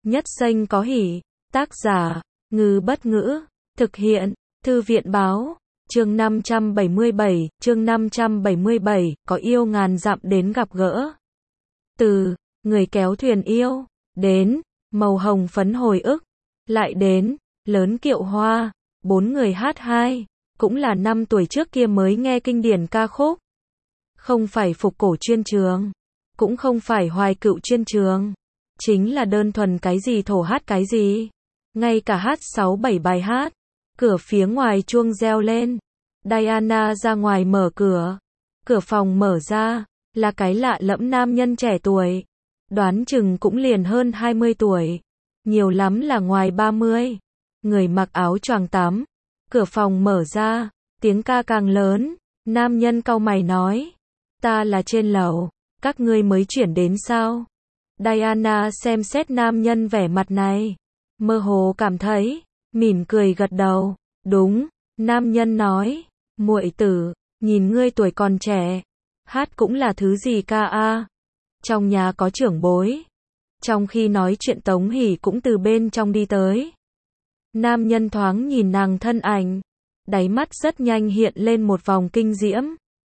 Nhất xanh có hỉ. Tác giả, Ngư Bất Ngữ. Thực hiện, Thư viện Báo. Chương 577, chương 577, có yêu ngàn dặm đến gặp gỡ. Từ, người kéo thuyền yêu, đến, màu hồng phấn hồi ức, lại đến, lớn kiệu hoa, bốn người hát hai, cũng là 5 tuổi trước kia mới nghe kinh điển ca khúc. Không phải phục cổ chuyên trường, cũng không phải hoài cựu chuyên trường, chính là đơn thuần cái gì thổ hát cái gì. Ngay cả hát 6-7 bài hát, cửa phía ngoài chuông reo lên. Diana ra ngoài mở cửa. Cửa phòng mở ra, là cái lạ lẫm nam nhân trẻ tuổi. Đoán chừng cũng liền hơn 20 tuổi. Nhiều lắm là ngoài 30. Người mặc áo choàng tắm. Cửa phòng mở ra, tiếng ca càng lớn. Nam nhân cau mày nói. Ta là trên lầu, các ngươi mới chuyển đến sao? Diana xem xét nam nhân vẻ mặt này. Mơ hồ cảm thấy, mỉm cười gật đầu. Đúng, nam nhân nói. Muội tử, nhìn ngươi tuổi còn trẻ, hát cũng là thứ gì ca a? Trong nhà có trưởng bối. Trong khi nói chuyện Tống Hỷ cũng từ bên trong đi tới. Nam nhân thoáng nhìn nàng thân ảnh, đáy mắt rất nhanh hiện lên một vòng kinh diễm.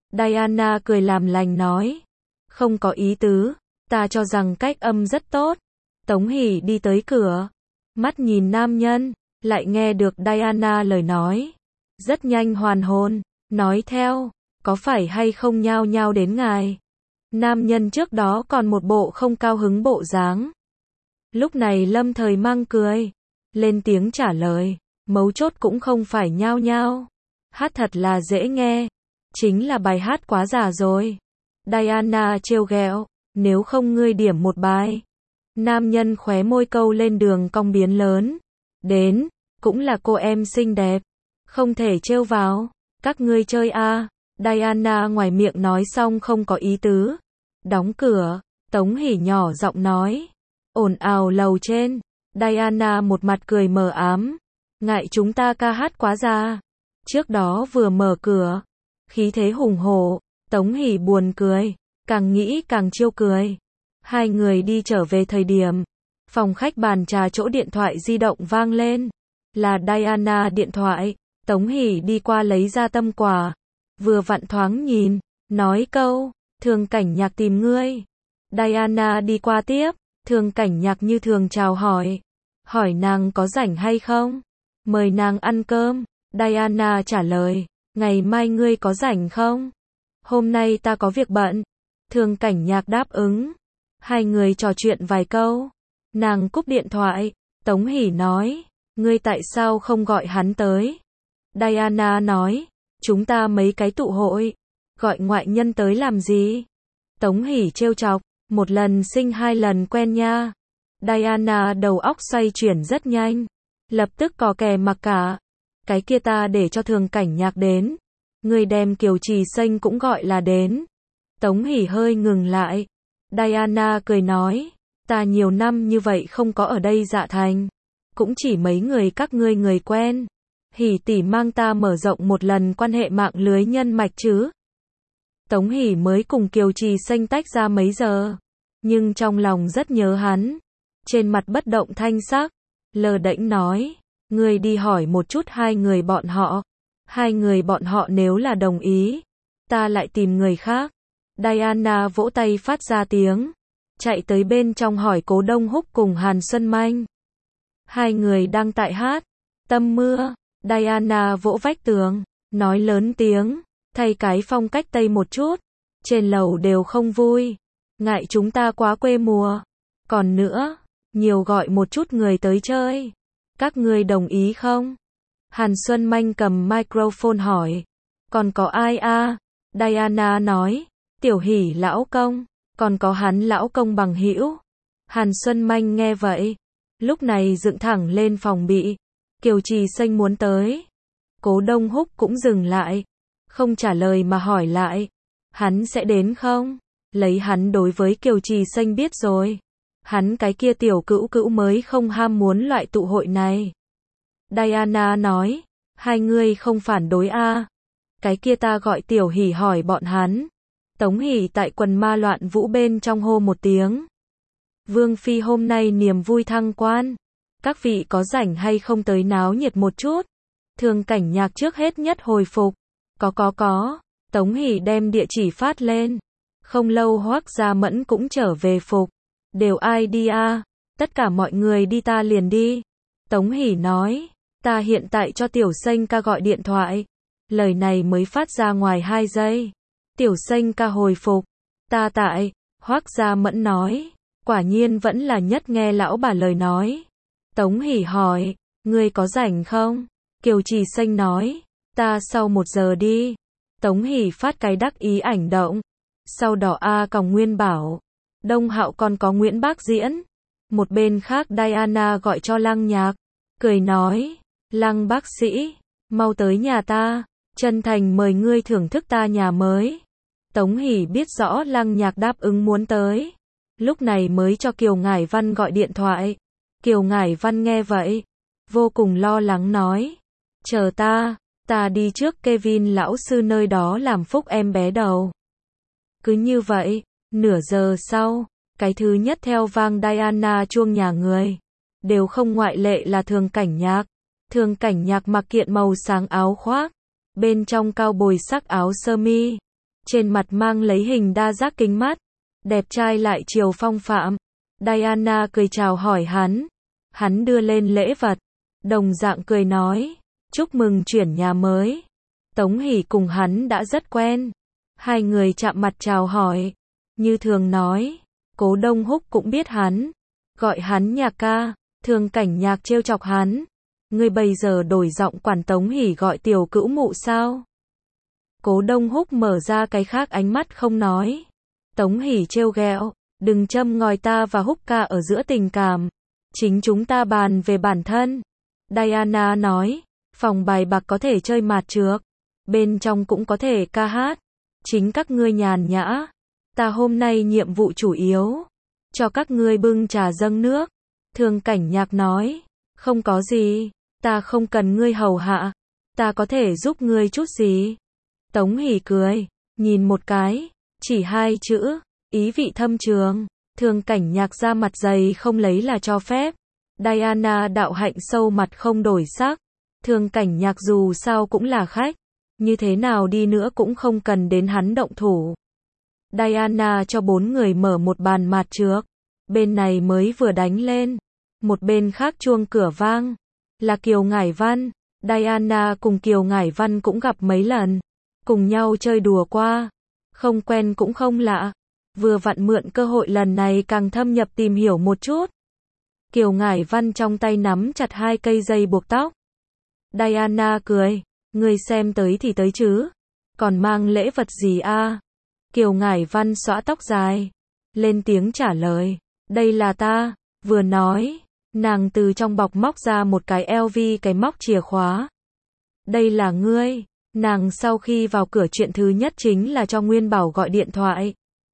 Diana cười làm lành nói, không có ý tứ, ta cho rằng cách âm rất tốt. Tống Hỷ đi tới cửa, mắt nhìn nam nhân, lại nghe được Diana lời nói. Rất nhanh hoàn hồn, nói theo, có phải hay không nhao nhao đến ngài? Nam nhân trước đó còn một bộ không cao hứng bộ dáng. Lúc này lâm thời mang cười, lên tiếng trả lời, mấu chốt cũng không phải nhao nhao. Hát thật là dễ nghe, chính là bài hát quá già rồi. Diana trêu ghẹo, nếu không ngươi điểm một bài. Nam nhân khóe môi câu lên đường cong biến lớn. Đến, cũng là cô em xinh đẹp, không thể trêu vào, các ngươi chơi a. Diana ngoài miệng nói xong không có ý tứ. Đóng cửa, Tống Hỷ nhỏ giọng nói. Ồn ào lầu trên. Diana một mặt cười mờ ám. Ngại chúng ta ca hát quá già. Trước đó vừa mở cửa, khí thế hùng hổ. Tống Hỷ buồn cười, càng nghĩ càng trêu cười. Hai người đi trở về thời điểm, phòng khách bàn trà chỗ điện thoại di động vang lên. Là Diana điện thoại. Tống Hỷ đi qua lấy ra tâm quả. Vừa vặn thoáng nhìn, nói câu, Thường Cảnh Nhạc tìm ngươi. Diana đi qua tiếp, Thường Cảnh Nhạc như thường chào hỏi. Hỏi nàng có rảnh hay không? Mời nàng ăn cơm. Diana trả lời, ngày mai ngươi có rảnh không? Hôm nay ta có việc bận. Thường Cảnh Nhạc đáp ứng. Hai người trò chuyện vài câu. Nàng cúp điện thoại. Tống Hỷ nói, ngươi tại sao không gọi hắn tới? Diana nói, chúng ta mấy cái tụ hội, gọi ngoại nhân tới làm gì? Tống Hỷ trêu chọc, một lần sinh 2 lần quen nha. Diana đầu óc xoay chuyển rất nhanh, lập tức cò kè mặc cả. Cái kia ta để cho Thường Cảnh Nhạc đến, người đem Kiều Trì Xanh cũng gọi là đến. Tống Hỷ hơi ngừng lại. Diana cười nói, ta nhiều năm như vậy không có ở đây Dạ Thành, cũng chỉ mấy người các ngươi người quen. Hỷ tỷ mang ta mở rộng một lần quan hệ mạng lưới nhân mạch chứ. Tống Hỷ mới cùng Kiều Trì Xanh tách ra mấy giờ, nhưng trong lòng rất nhớ hắn. Trên mặt bất động thanh sắc, lờ đễnh nói, ngươi đi hỏi một chút hai người bọn họ. Hai người bọn họ nếu là đồng ý, ta lại tìm người khác. Diana vỗ tay phát ra tiếng, chạy tới bên trong hỏi Cố Đông Húc cùng Hàn Xuân Manh. Hai người đang tại hát Tâm Mưa. Diana vỗ vách tường, nói lớn tiếng, thay cái phong cách Tây một chút. Trên lầu đều không vui, ngại chúng ta quá quê mùa. Còn nữa, nhiều gọi một chút người tới chơi. Các ngươi đồng ý không? Hàn Xuân Manh cầm microphone hỏi. Còn có ai a? Diana nói, Tiểu Hỷ lão công, còn có hắn lão công bằng hữu. Hàn Xuân Manh nghe vậy, lúc này dựng thẳng lên phòng bị. Kiều Trì Xanh muốn tới. Cố Đông Húc cũng dừng lại, không trả lời mà hỏi lại, hắn sẽ đến không? Lấy hắn đối với Kiều Trì Xanh biết rồi, hắn cái kia tiểu cữu cữu mới không ham muốn loại tụ hội này. Diana nói, hai người không phản đối a? Cái kia ta gọi Tiểu Hỷ hỏi bọn hắn. Tống Hỷ tại quần ma loạn vũ bên trong hô một tiếng. Vương Phi hôm nay niềm vui thăng quan. Các vị có rảnh hay không tới náo nhiệt một chút? Thường Cảnh Nhạc trước hết nhất hồi phục. Có. Tống Hỷ đem địa chỉ phát lên. Không lâu Hoắc Gia Mẫn cũng trở về phục. Đều ai đi a? Tất cả mọi người đi ta liền đi. Tống Hỷ nói, ta hiện tại cho Tiểu Xanh ca gọi điện thoại. Lời này mới phát ra ngoài 2 giây. Tiểu Xanh ca hồi phục, ta tại. Hoắc Gia Mẫn nói, quả nhiên vẫn là nhất nghe lão bà lời nói. Tống Hỷ hỏi, ngươi có rảnh không? Kiều Trì Xanh nói, ta sau 1 giờ đi. Tống Hỷ phát cái đắc ý ảnh động. Sau đó còng Nguyên Bảo, Đông Hạo còn có Nguyễn Bác diễn. Một bên khác Diana gọi cho Lăng Nhạc, cười nói, Lăng bác sĩ, mau tới nhà ta, chân thành mời ngươi thưởng thức ta nhà mới. Tống Hỷ biết rõ Lăng Nhạc đáp ứng muốn tới, lúc này mới cho Kiều Ngải Văn gọi điện thoại. Kiều Ngải Văn nghe vậy, vô cùng lo lắng nói, chờ ta đi trước Kevin lão sư nơi đó làm phúc em bé đầu. Cứ như vậy, nửa giờ sau, cái thứ nhất theo vang Diana chuông nhà người, đều không ngoại lệ là Thường Cảnh Nhạc. Thường Cảnh Nhạc mặc kiện màu sáng áo khoác, bên trong cao bồi sắc áo sơ mi, trên mặt mang lấy hình đa giác kính mắt, đẹp trai lại chiều phong phạm. Diana cười chào hỏi hắn đưa lên lễ vật, đồng dạng cười nói, chúc mừng chuyển nhà mới. Tống Hỷ cùng hắn đã rất quen, 2 người chạm mặt chào hỏi, như thường nói, Cố Đông Húc cũng biết hắn, gọi hắn Nhạc ca. Thường Cảnh Nhạc trêu chọc hắn, ngươi bây giờ đổi giọng quản Tống Hỷ gọi tiểu cữu mụ sao? Cố Đông Húc mở ra cái khác ánh mắt không nói. Tống Hỷ trêu ghẹo, đừng châm ngòi ta và Húc ca ở giữa tình cảm, chính chúng ta bàn về bản thân. Diana nói, phòng bài bạc có thể chơi mạt trược, bên trong cũng có thể ca hát, chính các ngươi nhàn nhã, ta hôm nay nhiệm vụ chủ yếu, cho các ngươi bưng trà dâng nước. Thường Cảnh Nhạc nói, không có gì, ta không cần ngươi hầu hạ, ta có thể giúp ngươi chút gì. Tống Hỷ cười, nhìn một cái, chỉ 2 chữ, ý vị thâm trường. Thường Cảnh Nhạc ra mặt dày không lấy là cho phép. Diana đạo hạnh sâu mặt không đổi sắc. Thường Cảnh Nhạc dù sao cũng là khách, như thế nào đi nữa cũng không cần đến hắn động thủ. Diana cho 4 người mở một bàn mạt trược, bên này mới vừa đánh lên, một bên khác chuông cửa vang, là Kiều Ngải Văn. Diana cùng Kiều Ngải Văn cũng gặp mấy lần, cùng nhau chơi đùa qua, không quen cũng không lạ, vừa vặn mượn cơ hội lần này càng thâm nhập tìm hiểu một chút. Kiều Ngải Văn trong tay nắm chặt 2 cây dây buộc tóc. Diana cười, ngươi xem tới thì tới chứ, còn mang lễ vật gì a? Kiều Ngải Văn xõa tóc dài, lên tiếng trả lời, đây là ta. Vừa nói, nàng từ trong bọc móc ra một cái LV cái móc chìa khóa. Đây là ngươi. Nàng sau khi vào cửa chuyện thứ nhất chính là cho Nguyên Bảo gọi điện thoại.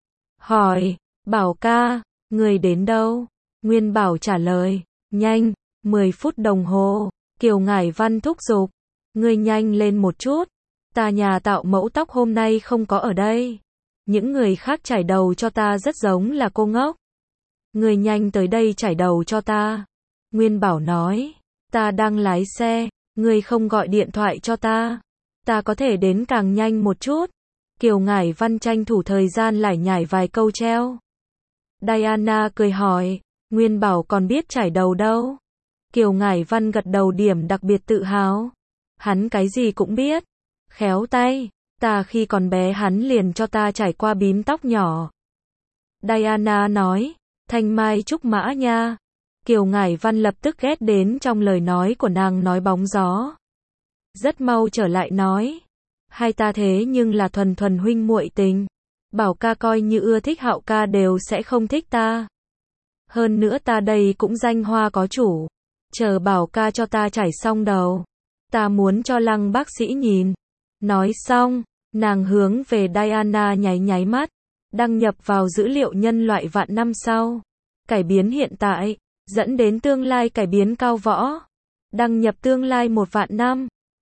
Hỏi, Bảo ca, người đến đâu? Nguyên Bảo trả lời, nhanh, 10 phút đồng hồ. Kiều Ngải Văn thúc giục, ngươi nhanh lên một chút, ta nhà tạo mẫu tóc hôm nay không có ở đây. Những người khác chải đầu cho ta rất giống là cô ngốc. Ngươi nhanh tới đây chải đầu cho ta. Nguyên Bảo nói, ta đang lái xe, ngươi không gọi điện thoại cho ta có thể đến càng nhanh một chút. Kiều Ngải Văn tranh thủ thời gian lải nhải vài câu treo. Diana cười hỏi, Nguyên Bảo còn biết chải đầu đâu? Kiều Ngải Văn gật đầu điểm đặc biệt tự hào. Hắn cái gì cũng biết. Khéo tay, ta khi còn bé hắn liền cho ta trải qua bím tóc nhỏ. Diana nói, thanh mai trúc mã nha. Kiều Ngải Văn lập tức ghét đến trong lời nói của nàng nói bóng gió. Rất mau trở lại nói, hai ta thế nhưng là thuần thuần huynh muội tình. Bảo ca coi như ưa thích Hạo ca đều sẽ không thích ta. Hơn nữa ta đây cũng danh hoa có chủ. Chờ Bảo ca cho ta chải xong đầu, ta muốn cho Lăng bác sĩ nhìn. Nói xong, nàng hướng về Diana nháy nháy mắt, đăng nhập vào dữ liệu nhân loại vạn năm sau. Cải biến hiện tại, dẫn đến tương lai cải biến cao võ. Đăng nhập tương lai 1 vạn năm.